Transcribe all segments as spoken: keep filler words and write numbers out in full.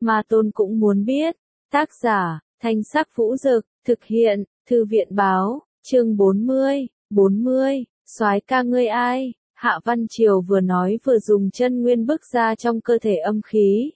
Ma Tôn cũng muốn biết. Tác giả, Thanh Sắc Vũ Dực, thực hiện, Thư viện Báo, chương bốn mươi, bốn mươi, soái ca ngươi ai? Hạ Văn Triều vừa nói vừa dùng chân nguyên bức ra trong cơ thể âm khí.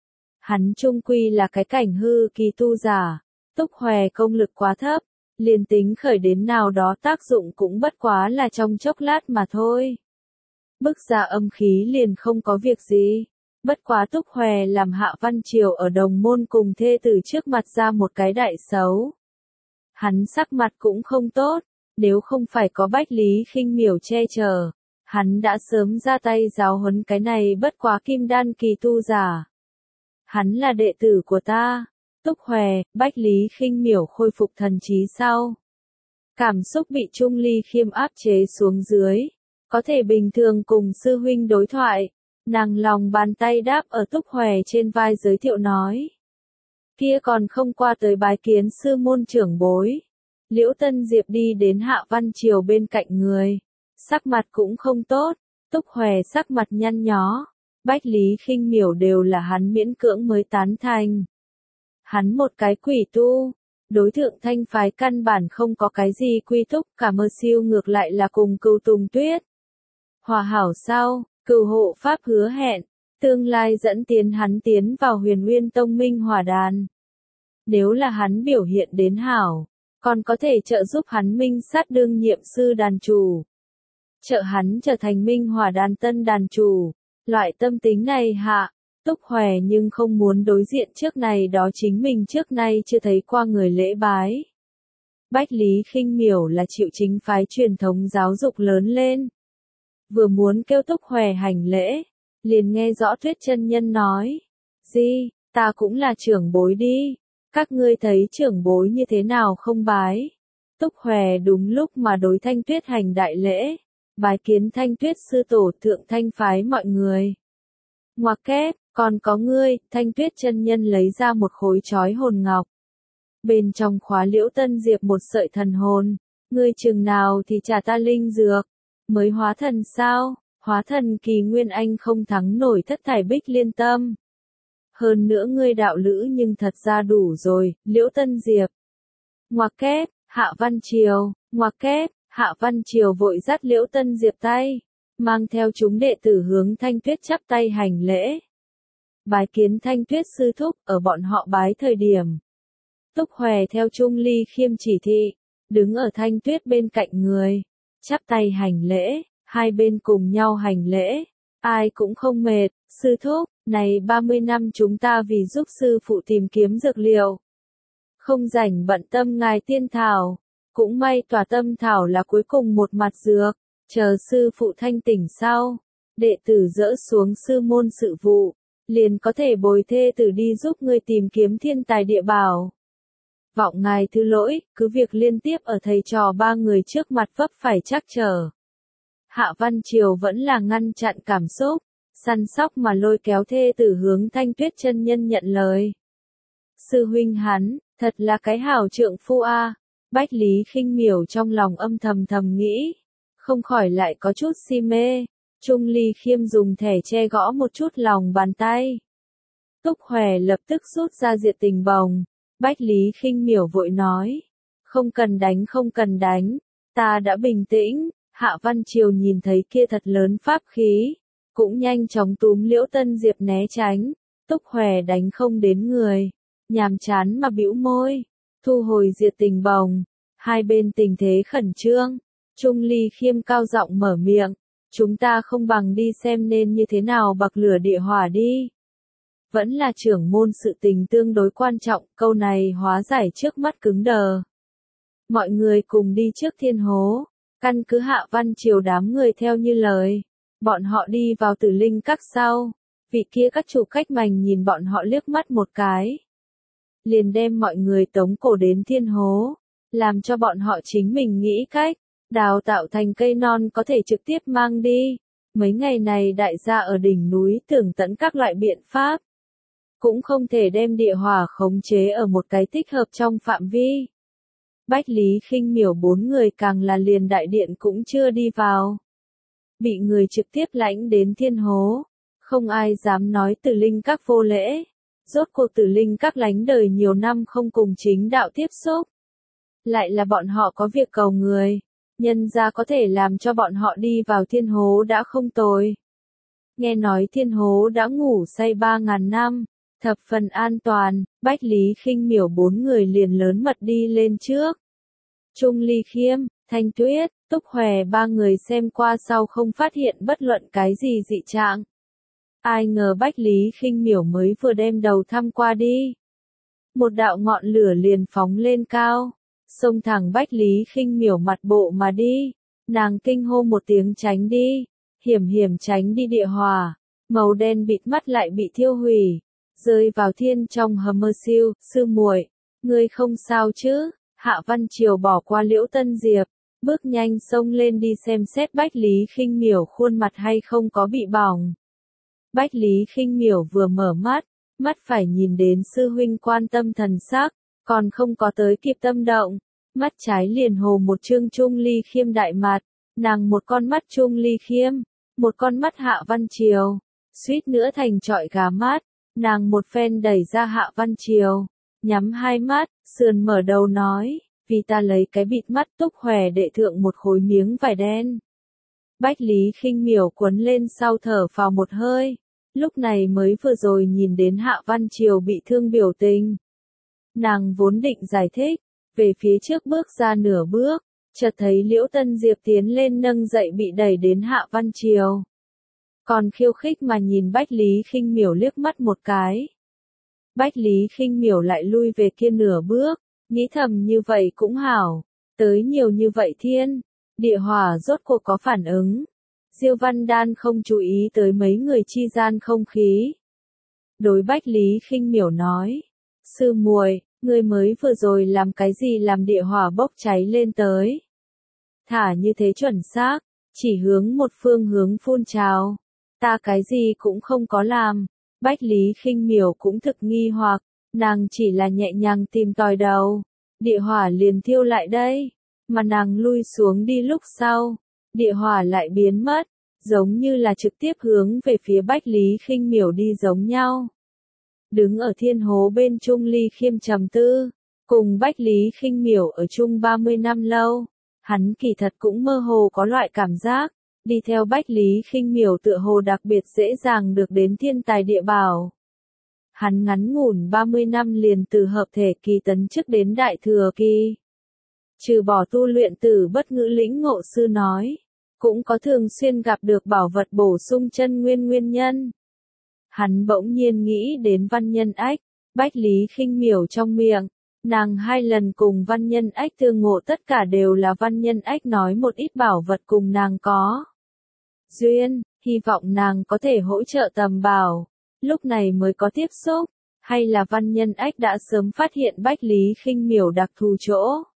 Hắn chung quy là cái cảnh hư kỳ tu giả, Túc Hòe công lực quá thấp, liền tính khởi đến nào đó tác dụng cũng bất quá là trong chốc lát mà thôi. Bức ra âm khí liền không có việc gì. Bất quá Túc Hòe làm Hạ Văn Triều ở đồng môn cùng thê tử trước mặt ra một cái đại xấu. Hắn sắc mặt cũng không tốt, nếu không phải có Bách Lý Khinh Miểu che chở, hắn đã sớm ra tay giáo huấn cái này bất quá kim đan kỳ tu giả. Hắn là đệ tử của ta. Túc Hòe, Bách Lý Khinh Miểu khôi phục thần trí sau. Cảm xúc bị Trung Ly Khiêm áp chế xuống dưới, có thể bình thường cùng sư huynh đối thoại. Nàng lòng bàn tay đáp ở Túc Hòe trên vai giới thiệu nói. Kia còn không qua tới bái kiến sư môn trưởng bối. Liễu Tân Diệp đi đến Hạ Văn Triều bên cạnh người. Sắc mặt cũng không tốt, Túc Hòe sắc mặt nhăn nhó. Bách Lý Khinh Miểu đều là hắn miễn cưỡng mới tán thành. Hắn một cái quỷ tu, đối thượng thanh phái căn bản không có cái gì quy túc, cả mơ siêu ngược lại là cùng Cửu Tùng Tuyết. Hòa hảo sau, Cửu hộ pháp hứa hẹn, tương lai dẫn tiến hắn tiến vào Huyền Nguyên Tông Minh Hỏa Đàn. Nếu là hắn biểu hiện đến hảo, còn có thể trợ giúp hắn minh sát đương nhiệm sư đàn chủ. Trợ hắn trở thành Minh Hỏa Đàn tân đàn chủ. Loại tâm tính này hạ, Túc Hòe nhưng không muốn đối diện trước này đó chính mình trước nay chưa thấy qua người lễ bái. Bách Lý Khinh Miểu là chịu chính phái truyền thống giáo dục lớn lên. Vừa muốn kêu Túc Hòe hành lễ, liền nghe rõ Tuyết chân nhân nói. Di, ta cũng là trưởng bối đi. Các ngươi thấy trưởng bối như thế nào không bái? Túc Hòe đúng lúc mà đối Thanh Tuyết hành đại lễ. Bái kiến Thanh Tuyết sư tổ thượng thanh phái mọi người. Ngoặc kép, còn có ngươi, Thanh Tuyết chân nhân lấy ra một khối chói hồn ngọc. Bên trong khóa Liễu Tân Diệp một sợi thần hồn. Ngươi chừng nào thì trả ta linh dược. Mới hóa thần sao? Hóa thần kỳ nguyên anh không thắng nổi Thất Thải Bích Liên Tâm. Hơn nữa ngươi đạo lữ nhưng thật ra đủ rồi, Liễu Tân Diệp. Ngoặc kép, Hạ Văn Triều, ngoặc kép. Hạ Văn Triều vội dắt Liễu Tân Diệp tay, mang theo chúng đệ tử hướng Thanh Tuyết chắp tay hành lễ. Bái kiến Thanh Tuyết sư thúc, ở bọn họ bái thời điểm. Túc Hòe theo Trung Ly Khiêm chỉ thị, đứng ở Thanh Tuyết bên cạnh người, chắp tay hành lễ, hai bên cùng nhau hành lễ, ai cũng không mệt, sư thúc, này ba mươi năm chúng ta vì giúp sư phụ tìm kiếm dược liệu. Không rảnh bận tâm ngài tiên thảo. Cũng may tòa tâm thảo là cuối cùng một mặt dược, chờ sư phụ thanh tỉnh sau, đệ tử dỡ xuống sư môn sự vụ, liền có thể bồi thê tử đi giúp người tìm kiếm thiên tài địa bảo. Vọng ngài thứ lỗi, cứ việc liên tiếp ở thầy trò ba người trước mặt vấp phải trắc trở. Hạ Văn Triều vẫn là ngăn chặn cảm xúc, săn sóc mà lôi kéo thê tử hướng Thanh Tuyết chân nhân nhận lời. Sư huynh hắn, thật là cái hảo trượng phu a. Bách Lý Khinh Miểu trong lòng âm thầm thầm nghĩ, không khỏi lại có chút si mê. Trung Ly Khiêm dùng thẻ che gõ một chút lòng bàn tay. Túc Hòe lập tức rút ra diệt tình bồng. Bách Lý Khinh Miểu vội nói, không cần đánh không cần đánh, ta đã bình tĩnh. Hạ Văn Triều nhìn thấy kia thật lớn pháp khí, cũng nhanh chóng túm Liễu Tân Diệp né tránh. Túc Hòe đánh không đến người, nhàm chán mà bĩu môi. Thu hồi diệt tình bồng, hai bên tình thế khẩn trương, Trung Ly Khiêm cao giọng mở miệng, chúng ta không bằng đi xem nên như thế nào bậc lửa địa hỏa đi. Vẫn là trưởng môn sự tình tương đối quan trọng, câu này hóa giải trước mắt cứng đờ. Mọi người cùng đi trước thiên hố, căn cứ Hạ Văn Triều đám người theo như lời, bọn họ đi vào Tử Linh Các sau, vị kia các chủ cách mành nhìn bọn họ liếc mắt một cái. Liền đem mọi người tống cổ đến thiên hố, làm cho bọn họ chính mình nghĩ cách, đào tạo thành cây non có thể trực tiếp mang đi. Mấy ngày này đại gia ở đỉnh núi tưởng tận các loại biện pháp, cũng không thể đem địa hỏa khống chế ở một cái thích hợp trong phạm vi. Bách Lý Khinh Miểu bốn người càng là liền đại điện cũng chưa đi vào. Bị người trực tiếp lãnh đến thiên hố, không ai dám nói Tử Linh Các vô lễ. Rốt cuộc Tử Linh các lánh đời nhiều năm không cùng chính đạo tiếp xúc. Lại là bọn họ có việc cầu người. Nhân ra có thể làm cho bọn họ đi vào thiên hố đã không tồi. Nghe nói thiên hố đã ngủ say ba ngàn năm, thập phần an toàn, Bách Lý Khinh Miểu bốn người liền lớn mật đi lên trước. Trung Ly Khiêm, Thanh Tuyết, Túc Hòe ba người xem qua sau không phát hiện bất luận cái gì dị trạng. Ai ngờ Bách Lý Khinh Miểu mới vừa đem đầu thăm qua đi. Một đạo ngọn lửa liền phóng lên cao, xông thẳng Bách Lý Khinh Miểu mặt bộ mà đi. Nàng kinh hô một tiếng tránh đi, hiểm hiểm tránh đi địa hỏa, màu đen bịt mắt lại bị thiêu hủy, rơi vào thiên trong hầm mơ siêu, sư muội, ngươi không sao chứ? Hạ Văn Triều bỏ qua Liễu Tân Diệp, bước nhanh xông lên đi xem xét Bách Lý Khinh Miểu khuôn mặt hay không có bị bỏng. Bách Lý Khinh Miểu vừa mở mắt, mắt phải nhìn đến sư huynh quan tâm thần sắc, còn không có tới kịp tâm động, mắt trái liền hồ một trương Trung Ly Khiêm đại mặt, nàng một con mắt Trung Ly Khiêm, một con mắt Hạ Văn Triều, suýt nữa thành trọi gà mát, nàng một phen đẩy ra Hạ Văn Triều, nhắm hai mắt, sườn mở đầu nói, vì ta lấy cái bịt mắt. Túc Hòe đệ thượng một khối miếng vải đen. Bách Lý Khinh Miểu cuốn lên sau thở phào một hơi, lúc này mới vừa rồi nhìn đến Hạ Văn Triều bị thương biểu tình. Nàng vốn định giải thích, về phía trước bước ra nửa bước, chợt thấy Liễu Tân Diệp tiến lên nâng dậy bị đẩy đến Hạ Văn Triều. Còn khiêu khích mà nhìn Bách Lý Khinh Miểu liếc mắt một cái. Bách Lý Khinh Miểu lại lui về kia nửa bước, nghĩ thầm như vậy cũng hảo, tới nhiều như vậy thiên, địa hỏa rốt cuộc có phản ứng. Diêu Văn Đan không chú ý tới mấy người chi gian không khí. Đối Bách Lý Khinh Miểu nói, sư muội, ngươi mới vừa rồi làm cái gì làm địa hỏa bốc cháy lên tới? Thả như thế chuẩn xác, chỉ hướng một phương hướng phun trào. Ta cái gì cũng không có làm. Bách Lý Khinh Miểu cũng thực nghi hoặc, nàng chỉ là nhẹ nhàng tìm tòi đầu, địa hỏa liền thiêu lại đây, mà nàng lui xuống đi lúc sau, địa hỏa lại biến mất, giống như là trực tiếp hướng về phía Bách Lý Khinh Miểu đi giống nhau. Đứng ở thiên hố bên Trung Ly Khiêm trầm tư, cùng Bách Lý Khinh Miểu ở chung ba mươi năm lâu, hắn kỳ thật cũng mơ hồ có loại cảm giác, đi theo Bách Lý Khinh Miểu tựa hồ đặc biệt dễ dàng được đến thiên tài địa bảo. Hắn ngắn ngủn ba mươi năm liền từ hợp thể kỳ tấn chức đến đại thừa kỳ. Trừ bỏ tu luyện Tử Bất Ngữ lĩnh ngộ sư nói, cũng có thường xuyên gặp được bảo vật bổ sung chân nguyên nguyên nhân. Hắn bỗng nhiên nghĩ đến Văn Nhân Ách, Bách Lý Khinh Miểu trong miệng, nàng hai lần cùng Văn Nhân Ách tương ngộ tất cả đều là Văn Nhân Ách nói một ít bảo vật cùng nàng có duyên, hy vọng nàng có thể hỗ trợ tầm bảo, lúc này mới có tiếp xúc, hay là Văn Nhân Ách đã sớm phát hiện Bách Lý Khinh Miểu đặc thù chỗ.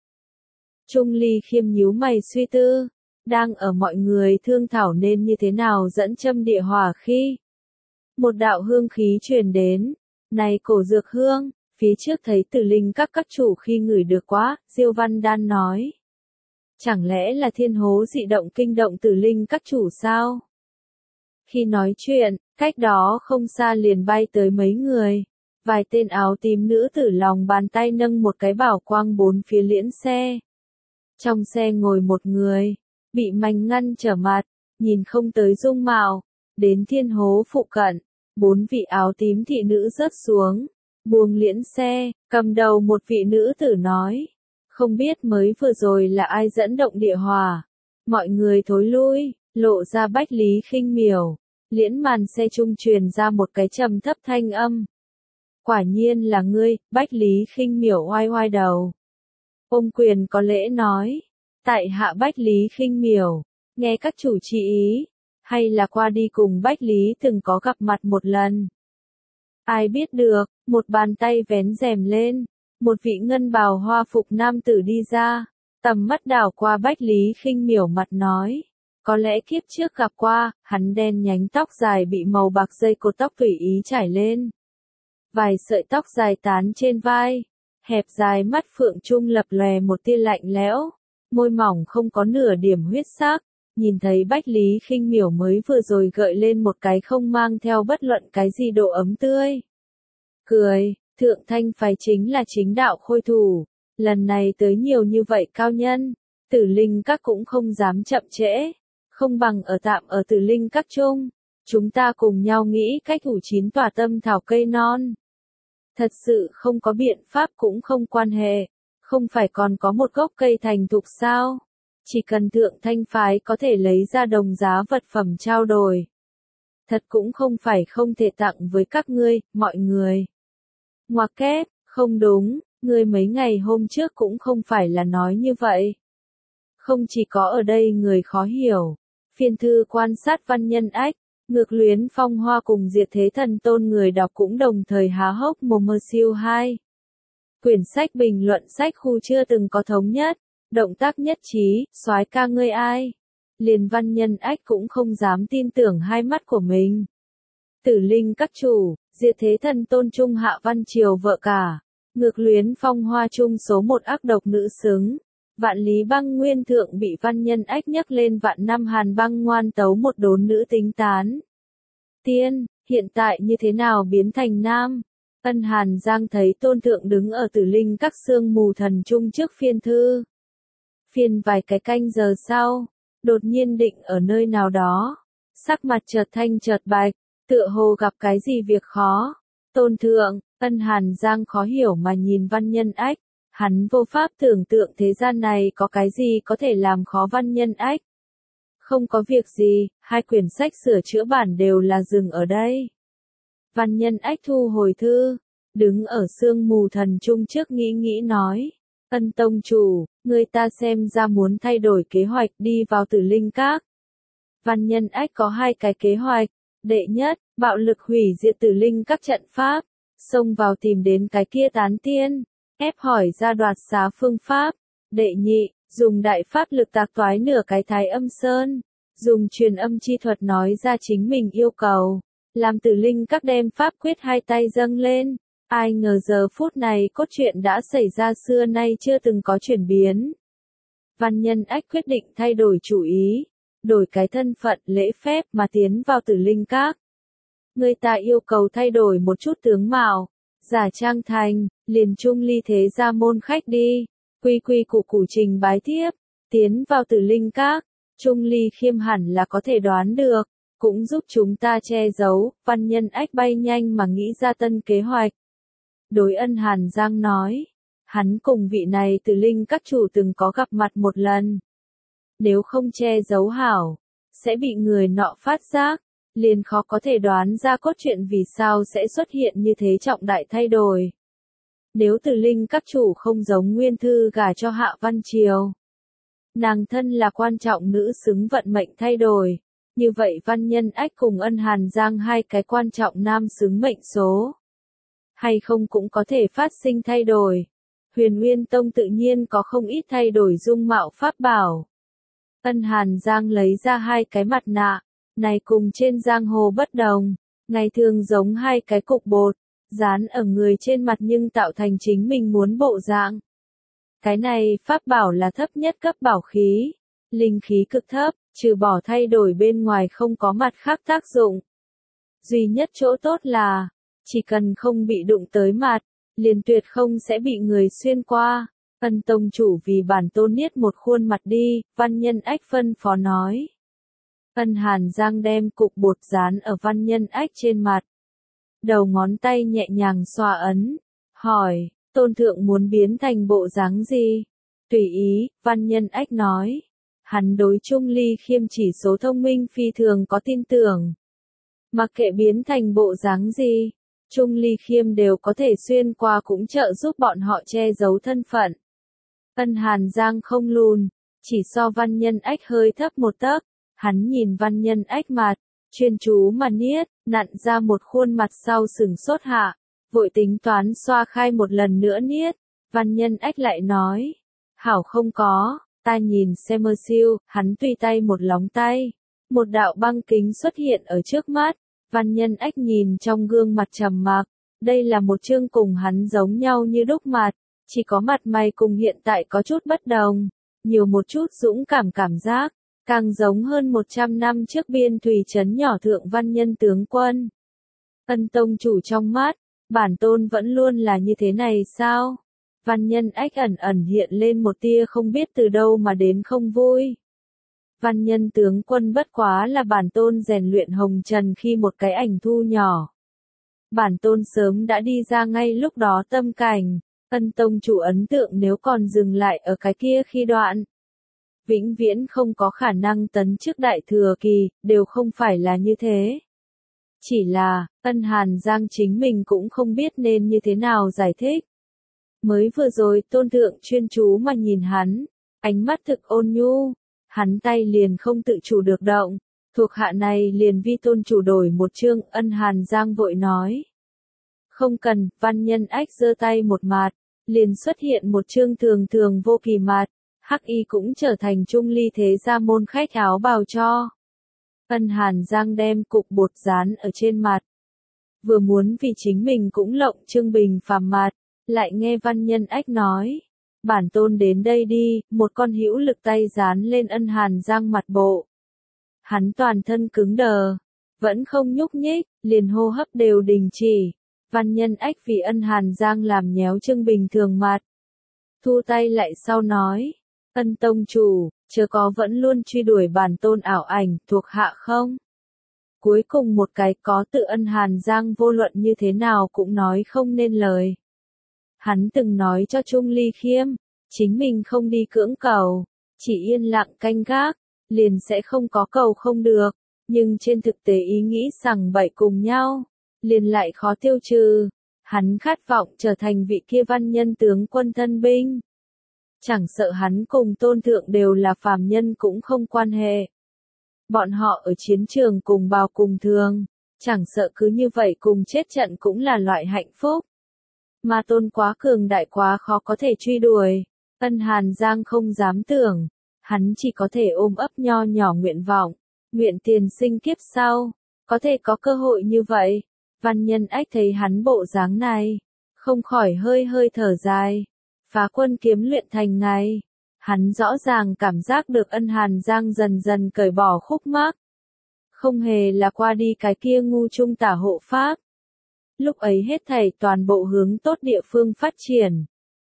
Trung Ly Khiêm nhíu mày suy tư, đang ở mọi người thương thảo nên như thế nào dẫn châm địa hỏa khi một đạo hương khí truyền đến, này cổ dược hương, phía trước thấy Tử Linh các các chủ khi ngửi được quá, Diêu Văn Đan nói. Chẳng lẽ là thiên hố dị động kinh động Tử Linh các chủ sao? Khi nói chuyện, cách đó không xa liền bay tới mấy người, vài tên áo tím nữ tử lòng bàn tay nâng một cái bảo quang bốn phía liễn xe. Trong xe ngồi một người, bị mảnh ngăn trở mặt, nhìn không tới dung mạo, đến thiên hố phụ cận, bốn vị áo tím thị nữ rớt xuống, buông liễn xe, cầm đầu một vị nữ tử nói, không biết mới vừa rồi là ai dẫn động địa hỏa, mọi người thối lui, lộ ra Bách Lý Khinh Miểu, liễn màn xe trung truyền ra một cái trầm thấp thanh âm. Quả nhiên là ngươi, Bách Lý Khinh Miểu oai oai đầu. Ôm quyền có lễ nói, tại hạ Bách Lý Khinh Miểu, nghe các chủ chỉ ý, hay là qua đi cùng Bách Lý từng có gặp mặt một lần. Ai biết được, một bàn tay vén rèm lên, một vị ngân bào hoa phục nam tử đi ra, tầm mắt đảo qua Bách Lý Khinh Miểu mặt nói, có lẽ kiếp trước gặp qua, hắn đen nhánh tóc dài bị màu bạc dây cột tóc tùy ý trải lên. Vài sợi tóc dài tán trên vai, hẹp dài mắt phượng trung lập lòe một tia lạnh lẽo, môi mỏng không có nửa điểm huyết sắc, nhìn thấy Bách Lý Khinh Miểu mới vừa rồi gợi lên một cái không mang theo bất luận cái gì độ ấm tươi. cười, Thượng Thanh phái chính là chính đạo khôi thủ, lần này tới nhiều như vậy cao nhân, Tử Linh Các cũng không dám chậm trễ, không bằng ở tạm ở Tử Linh Các chung, chúng ta cùng nhau nghĩ cách ủ chín tỏa tâm thảo cây non. Thật sự không có biện pháp cũng không quan hệ, không phải còn có một gốc cây thành thục sao? Chỉ cần Thượng Thanh phái có thể lấy ra đồng giá vật phẩm trao đổi. Thật cũng không phải không thể tặng với các ngươi, mọi người. Ngoặc kép, không đúng, ngươi mấy ngày hôm trước cũng không phải là nói như vậy. Không chỉ có ở đây người khó hiểu, phiên thư quan sát Văn Nhân Ách, Ngược Luyến Phong Hoa cùng Diệt Thế Thần Tôn người đọc cũng đồng thời há hốc mồm mơ siêu hai. Quyển sách bình luận sách khu chưa từng có thống nhất, động tác nhất trí, soái ca ngươi ai. Liền Văn Nhân Ách cũng không dám tin tưởng hai mắt của mình. Tử Linh Các chủ, Diệt Thế Thần Tôn trung Hạ Văn Triều vợ cả, Ngược Luyến Phong Hoa chung số một ác độc nữ xứng. Vạn Lý Băng Nguyên thượng bị Văn Nhân Ách nhắc lên vạn năm Hàn Băng ngoan tấu một đốn nữ tính tán. Tiên, hiện tại như thế nào biến thành nam? Ân Hàn Giang thấy Tôn thượng đứng ở Tử Linh Các sương mù thần trung trước phiên thư. Phiên vài cái canh giờ sau, đột nhiên định ở nơi nào đó, sắc mặt chợt thanh chợt bạch, tựa hồ gặp cái gì việc khó. Tôn thượng, Ân Hàn Giang khó hiểu mà nhìn Văn Nhân Ách. Hắn vô pháp tưởng tượng thế gian này có cái gì có thể làm khó Văn Nhân Ách. Không có việc gì, hai quyển sách sửa chữa bản đều là dừng ở đây. Văn Nhân Ách thu hồi thư, đứng ở sương mù thần trung trước nghĩ nghĩ nói. Ân tông chủ, người ta xem ra muốn thay đổi kế hoạch đi vào Tử Linh Các. Văn Nhân Ách có hai cái kế hoạch. Đệ nhất, bạo lực hủy diệt Tử Linh Các trận pháp, xông vào tìm đến cái kia tán tiên. Ép hỏi ra đoạt xá phương pháp. Đệ nhị, dùng đại pháp lực tạc toái nửa cái Thái Âm Sơn, dùng truyền âm chi thuật nói ra chính mình yêu cầu, làm Tử Linh Các đem pháp quyết hai tay dâng lên. Ai ngờ giờ phút này cốt truyện đã xảy ra xưa nay chưa từng có chuyển biến. Văn Nhân Ách quyết định thay đổi chủ ý, đổi cái thân phận lễ phép mà tiến vào Tử Linh Các. Người ta yêu cầu thay đổi một chút tướng mạo. Giả trang thành, liền Trung Ly thế ra môn khách đi, quy quy củ củ trình bái tiếp, tiến vào Tử Linh Các, Trung Ly khiêm hẳn là có thể đoán được, cũng giúp chúng ta che giấu. Văn Nhân Ách bay nhanh mà nghĩ ra tân kế hoạch. Đối Ân Hàn Giang nói, hắn cùng vị này Tử Linh Các chủ từng có gặp mặt một lần. Nếu không che giấu hảo, sẽ bị người nọ phát giác. Liền khó có thể đoán ra cốt truyện vì sao sẽ xuất hiện như thế trọng đại thay đổi. Nếu Tử Linh Các chủ không giống nguyên thư gả cho Hạ Văn Triều, nàng thân là quan trọng nữ xứng vận mệnh thay đổi, như vậy Văn Nhân Ách cùng Ân Hàn Giang hai cái quan trọng nam xứng mệnh số, hay không cũng có thể phát sinh thay đổi. Huyền Nguyên Tông tự nhiên có không ít thay đổi dung mạo pháp bảo. Ân Hàn Giang lấy ra hai cái mặt nạ. Này cùng trên giang hồ bất đồng, ngày thường giống hai cái cục bột, dán ở người trên mặt nhưng tạo thành chính mình muốn bộ dạng. Cái này pháp bảo là thấp nhất cấp bảo khí, linh khí cực thấp, trừ bỏ thay đổi bên ngoài không có mặt khác tác dụng. Duy nhất chỗ tốt là, chỉ cần không bị đụng tới mặt, liền tuyệt không sẽ bị người xuyên qua. Ân tông chủ vì bản tôn niết một khuôn mặt đi, Văn Nhân Ách phân phó nói. Ân Hàn Giang đem cục bột dán ở Văn Nhân Ách trên mặt. Đầu ngón tay nhẹ nhàng xoa ấn. Hỏi, Tôn thượng muốn biến thành bộ dáng gì? Tùy ý, Văn Nhân Ách nói. Hắn đối Trung Ly khiêm chỉ số thông minh phi thường có tin tưởng. Mặc kệ biến thành bộ dáng gì, Trung Ly khiêm đều có thể xuyên qua cũng trợ giúp bọn họ che giấu thân phận. Ân Hàn Giang không lùn, chỉ so Văn Nhân Ách hơi thấp một tấc. Hắn nhìn Văn Nhân Ách mặt, chuyên chú mà niết, nặn ra một khuôn mặt sau sừng sốt hạ, vội tính toán xoa khai một lần nữa niết. Văn Nhân Ách lại nói, hảo không có, ta nhìn xem mơ siêu, hắn tùy tay một lóng tay. Một đạo băng kính xuất hiện ở trước mắt, Văn Nhân Ách nhìn trong gương mặt trầm mặc, đây là một chương cùng hắn giống nhau như đúc mặt, chỉ có mặt mày cùng hiện tại có chút bất đồng, nhiều một chút dũng cảm cảm giác. Càng giống hơn một trăm năm trước biên thủy trấn nhỏ thượng văn nhân tướng quân. Ân tông chủ trong mắt, Bản tôn vẫn luôn là như thế này sao? Văn Nhân Ách ẩn ẩn hiện lên một tia không biết từ đâu mà đến không vui. Văn Nhân tướng quân bất quá là bản tôn rèn luyện hồng trần khi một cái ảnh thu nhỏ. Bản tôn sớm đã đi ra ngay lúc đó tâm cảnh, Ân tông chủ ấn tượng nếu còn dừng lại ở cái kia khi đoạn. Vĩnh viễn không có khả năng tấn chức đại thừa kỳ, đều không phải là như thế. Chỉ là, Ân Hàn Giang chính mình cũng không biết nên như thế nào giải thích. Mới vừa rồi tôn thượng chuyên chú mà nhìn hắn, ánh mắt thực ôn nhu, hắn tay liền không tự chủ được động, thuộc hạ này liền vi tôn chủ đổi một chương. Ân Hàn Giang vội nói. Không cần, Văn Nhân Ách giơ tay một mạt, liền xuất hiện một chương thường thường vô kỳ mạt, hắc y cũng trở thành trung ly thế gia môn khách áo bào cho. Ân Hàn Giang đem cục bột dán ở trên mặt. Vừa muốn vì chính mình cũng lộng trương bình phàm mặt, lại nghe Văn Nhân Ách nói. Bản tôn đến đây đi, một con hữu lực tay dán lên Ân Hàn Giang mặt bộ. Hắn toàn thân cứng đờ, vẫn không nhúc nhích, liền hô hấp đều đình chỉ. Văn Nhân Ách vì Ân Hàn Giang làm nhéo trương bình thường mặt. Thu tay lại sau nói. Ân tông chủ, chớ có vẫn luôn truy đuổi bản tôn ảo ảnh thuộc hạ không? Cuối cùng một cái có tự Ân Hàn Giang vô luận như thế nào cũng nói không nên lời. Hắn từng nói cho Trung Ly Khiêm, chính mình không đi cưỡng cầu, chỉ yên lặng canh gác, liền sẽ không có cầu không được, nhưng trên thực tế ý nghĩ sằng bậy cùng nhau, liền lại khó tiêu trừ. Hắn khát vọng trở thành vị kia văn nhân tướng quân thân binh. Chẳng sợ hắn cùng tôn thượng đều là phàm nhân cũng không quan hệ. Bọn họ ở chiến trường cùng bào cùng thường, chẳng sợ cứ như vậy cùng chết trận cũng là loại hạnh phúc. Mà tôn quá cường đại quá khó có thể truy đuổi, Ân Hàn Giang không dám tưởng, hắn chỉ có thể ôm ấp nho nhỏ nguyện vọng, nguyện tiền sinh kiếp sau, có thể có cơ hội như vậy. Văn Nhân Ách thấy hắn bộ dáng này, không khỏi hơi hơi thở dài. Phá quân kiếm luyện thành ngày, hắn rõ ràng cảm giác được Ân Hàn Giang dần dần cởi bỏ khúc mắc. Không hề là qua đi cái kia ngu trung tả hộ pháp. Lúc ấy hết thảy toàn bộ hướng tốt địa phương phát triển.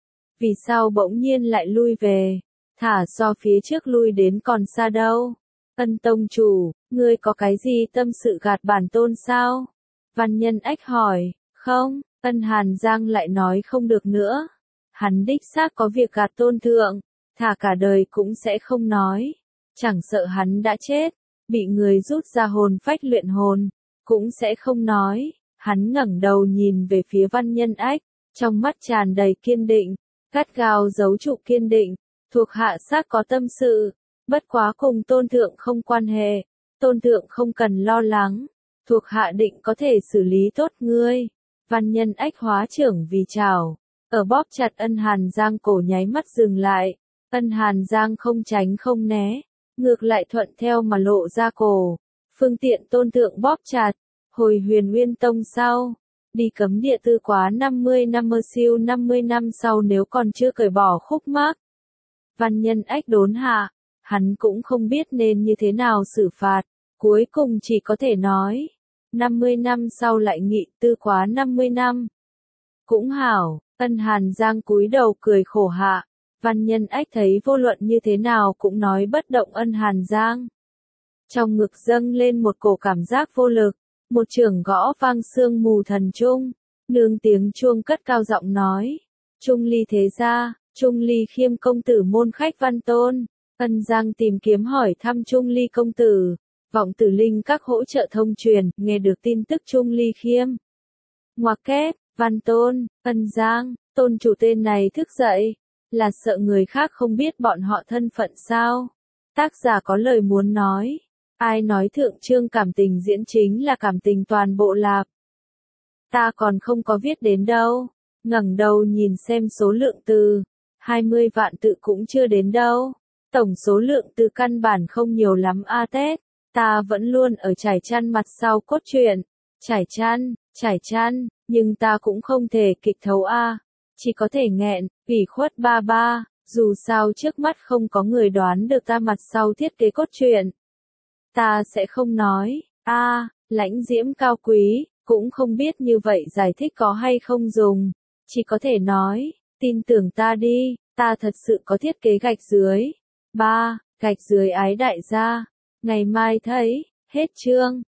Vì sao bỗng nhiên lại lui về, thả so phía trước lui đến còn xa đâu? Ân tông chủ, ngươi có cái gì tâm sự gạt bản tôn sao? Văn Nhân Ách hỏi. Không, Ân Hàn Giang lại nói không được nữa. Hắn đích xác có việc gạt tôn thượng, thả cả đời cũng sẽ không nói. Chẳng sợ hắn đã chết, bị người rút ra hồn phách luyện hồn, cũng sẽ không nói. Hắn ngẩng đầu nhìn về phía Văn Nhân Ách, trong mắt tràn đầy kiên định, gắt gao giấu trụ kiên định, thuộc hạ xác có tâm sự, bất quá cùng tôn thượng không quan hệ, tôn thượng không cần lo lắng, thuộc hạ định có thể xử lý tốt ngươi. Văn Nhân Ách hóa trưởng vì trào, ở bóp chặt Ân Hàn Giang cổ nháy mắt dừng lại, Ân Hàn Giang không tránh không né, ngược lại thuận theo mà lộ ra cổ, phương tiện tôn thượng bóp chặt. Hồi Huyền Nguyên Tông sau, đi cấm địa tư quá năm mươi năm mơ siêu năm mươi năm sau nếu còn chưa cởi bỏ khúc mắc. Văn Nhân Ách đốn hạ, hắn cũng không biết nên như thế nào xử phạt, cuối cùng chỉ có thể nói, năm mươi năm sau lại nghị tư quá năm mươi năm. Cũng hảo, Ân Hàn Giang cúi đầu cười khổ hạ, Văn Nhân Ách thấy vô luận như thế nào cũng nói bất động Ân Hàn Giang. Trong ngực dâng lên một cổ cảm giác vô lực. Một trưởng gõ vang sương mù thần trung, nương tiếng chuông cất cao giọng nói. Trung Ly thế gia, Trung Ly Khiêm công tử môn khách Văn Tôn. Ân Giang tìm kiếm hỏi thăm Trung Ly công tử. Vọng tử linh các hỗ trợ thông truyền, nghe được tin tức Trung Ly Khiêm. Ngoặc kép, Văn Tôn, Ân Giang, tôn chủ tên này thức dậy. Là sợ người khác không biết bọn họ thân phận sao? Tác giả có lời muốn nói. Ai nói thượng chương cảm tình diễn chính là cảm tình toàn bộ lạp. Ta còn không có viết đến đâu. Ngẩng đầu nhìn xem số lượng từ. hai mươi vạn tự cũng chưa đến đâu. Tổng số lượng từ căn bản không nhiều lắm a tết. Ta vẫn luôn ở trải chăn mặt sau cốt truyện. Trải chăn, trải chăn, nhưng ta cũng không thể kịch thấu a. Chỉ có thể nghẹn, ủy khuất ba ba. Dù sao trước mắt không có người đoán được ta mặt sau thiết kế cốt truyện. Ta sẽ không nói, a, lãnh diễm cao quý, cũng không biết như vậy giải thích có hay không dùng, chỉ có thể nói, tin tưởng ta đi, ta thật sự có thiết kế gạch dưới. ba. Gạch dưới ái đại gia, ngày mai thấy, hết chương.